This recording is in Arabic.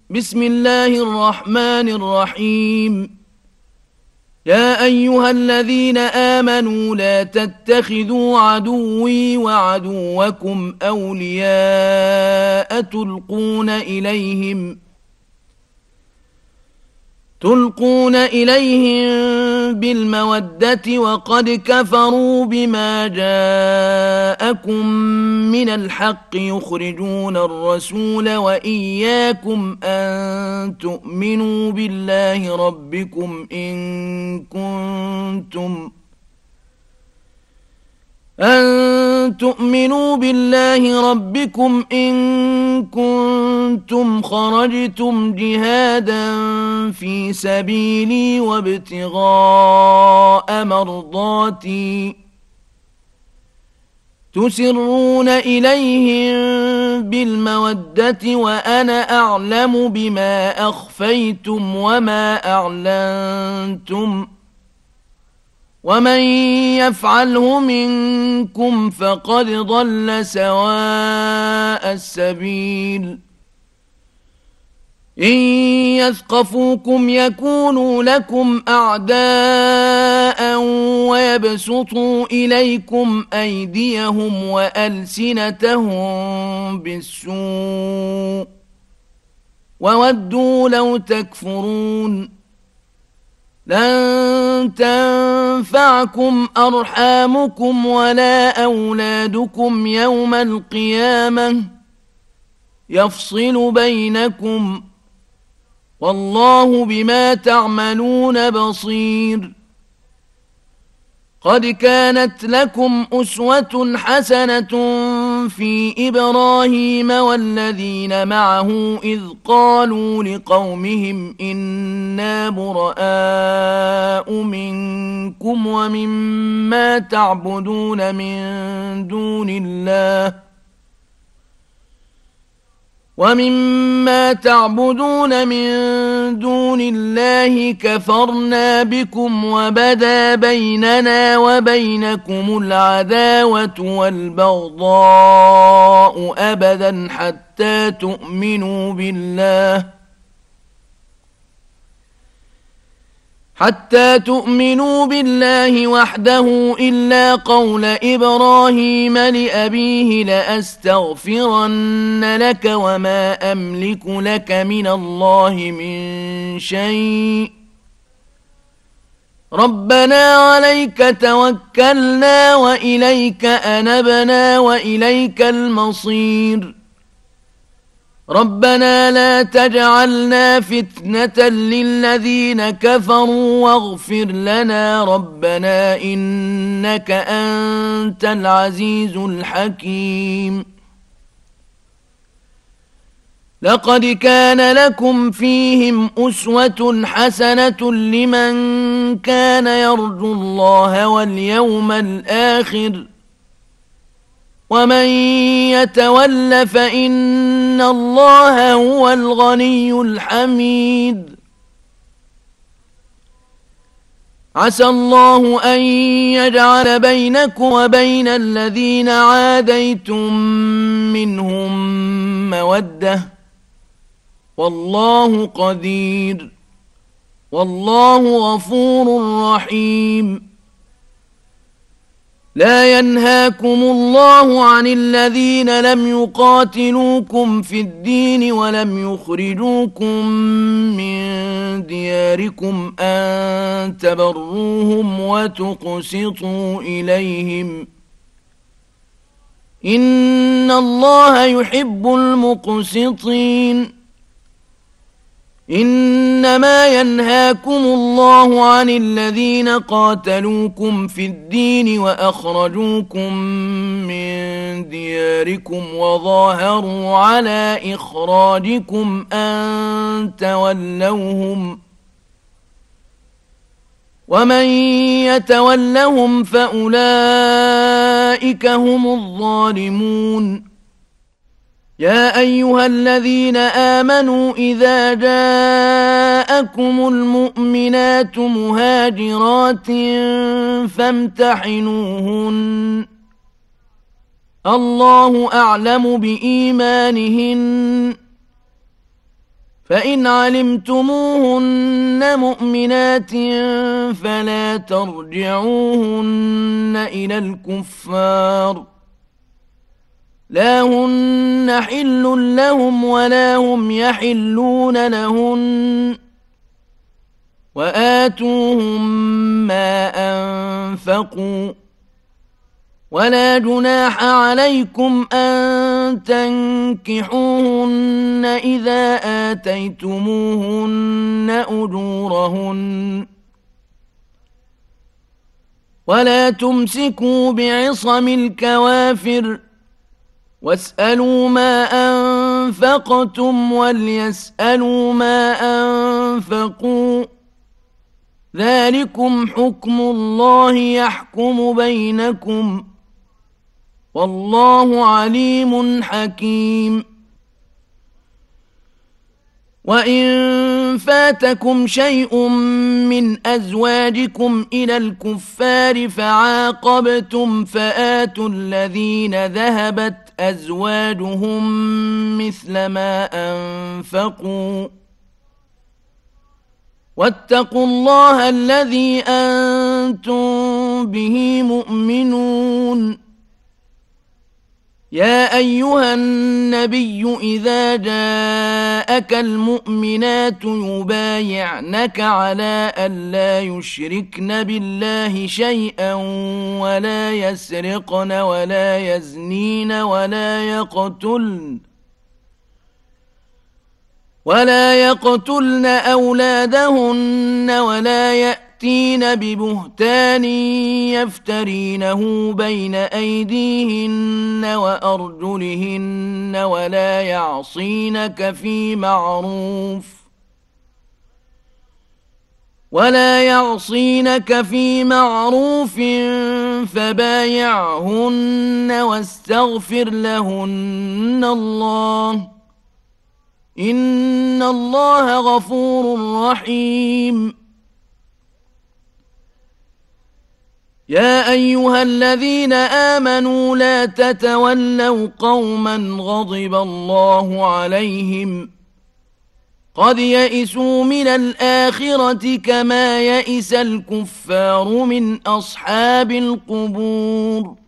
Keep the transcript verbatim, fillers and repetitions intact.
بسم الله الرحمن الرحيم. يا أيها الذين آمنوا لا تتخذوا عدوي وعدوكم أولياء تلقون إليهم تلقون إليهم بالمودة وقد كفروا بما جاءكم من الحق يخرجون الرسول وإياكم أن تؤمنوا بالله ربكم إن كنتم أن تؤمنوا بالله ربكم إن كنتم خرجتم جهادا في سبيلي وابتغاء مرضاتي تسرون إليهم بالمودة وأنا أعلم بما أخفيتم وما أعلنتم ومن يفعله منكم فقد ضل سواء السبيل إن يثقفوكم يكونوا لكم أعداء ويبسطوا إليكم أيديهم وألسنتهم بالسوء وودوا لو تكفرون لن تنفعكم أرحامكم ولا أولادكم يوم القيامة يفصل بينكم والله بما تعملون بصير. قد كانت لكم أسوة حسنة في إبراهيم والذين معه إذ قالوا لقومهم إنا براء منكم ومما تعبدون من دون الله ومما تعبدون من دون الله كفرنا بكم وبدا بيننا وبينكم العداوة والبغضاء أبدا حتى تؤمنوا بالله حتى تؤمنوا بالله وحده إلا قول إبراهيم لأبيه لأستغفرن لك وما أملك لك من الله من شيء ربنا عليك توكلنا وإليك أنبنا وإليك المصير ربنا لا تجعلنا فتنة للذين كفروا واغفر لنا ربنا إنك أنت العزيز الحكيم. لقد كان لكم فيهم أسوة حسنة لمن كان يرجو الله واليوم الآخر ومن يتول فإن الله هو الغني الحميد. عسى الله أن يجعل بينكم وبين الذين عاديتم منهم مودة والله قدير والله غفور رحيم. لا ينهاكم الله عن الذين لم يقاتلوكم في الدين ولم يخرجوكم من دياركم أن تبروهم وتقسطوا إليهم إن الله يحب المقسطين. إنما ينهاكم الله عن الذين قاتلوكم في الدين وأخرجوكم من دياركم وظاهروا على إخراجكم أن تولوهم ومن يتولهم فأولئك هم الظالمون. يا أيها الذين آمنوا إذا جاءكم المؤمنات مهاجرات فامتحنوهن الله أعلم بإيمانهن فإن علمتموهن مؤمنات فلا ترجعوهن إلى الكفار، لا هن حل لهم ولا هم يحلون لهن، وآتوهم ما أنفقوا، ولا جناح عليكم أن تنكحوهن إذا آتيتموهن أجورهن، ولا تمسكوا بعصم الكوافر، واسألوا ما أنفقتم وليسألوا ما أنفقوا، ذلكم حكم الله يحكم بينكم، والله عليم حكيم. وإن فاتكم شيء من أزواجكم إلى الكفار فعاقبتم فآتوا الذين ذهبت أزواجهم مثل ما أنفقوا، واتقوا الله الذي أنتم به مؤمنون. يا أيها النبي إذا جاءك المؤمنات يبايعنك على ألا يشركن بالله شيئا ولا يسرقن ولا يزنين ولا يقتلن ولا يقتلن أولادهن ولا يأتين ببهتان يفترينه بين أيديهن وأرجلهن ولا يعصينك في معروف ولا يعصينك في معروف فبايعهن واستغفر لهن الله، إن الله غفور رحيم. يا أيها الذين آمنوا لا تتولوا قوما غضب الله عليهم قد يئسوا من الآخرة كما يئس الكفار من أصحاب القبور.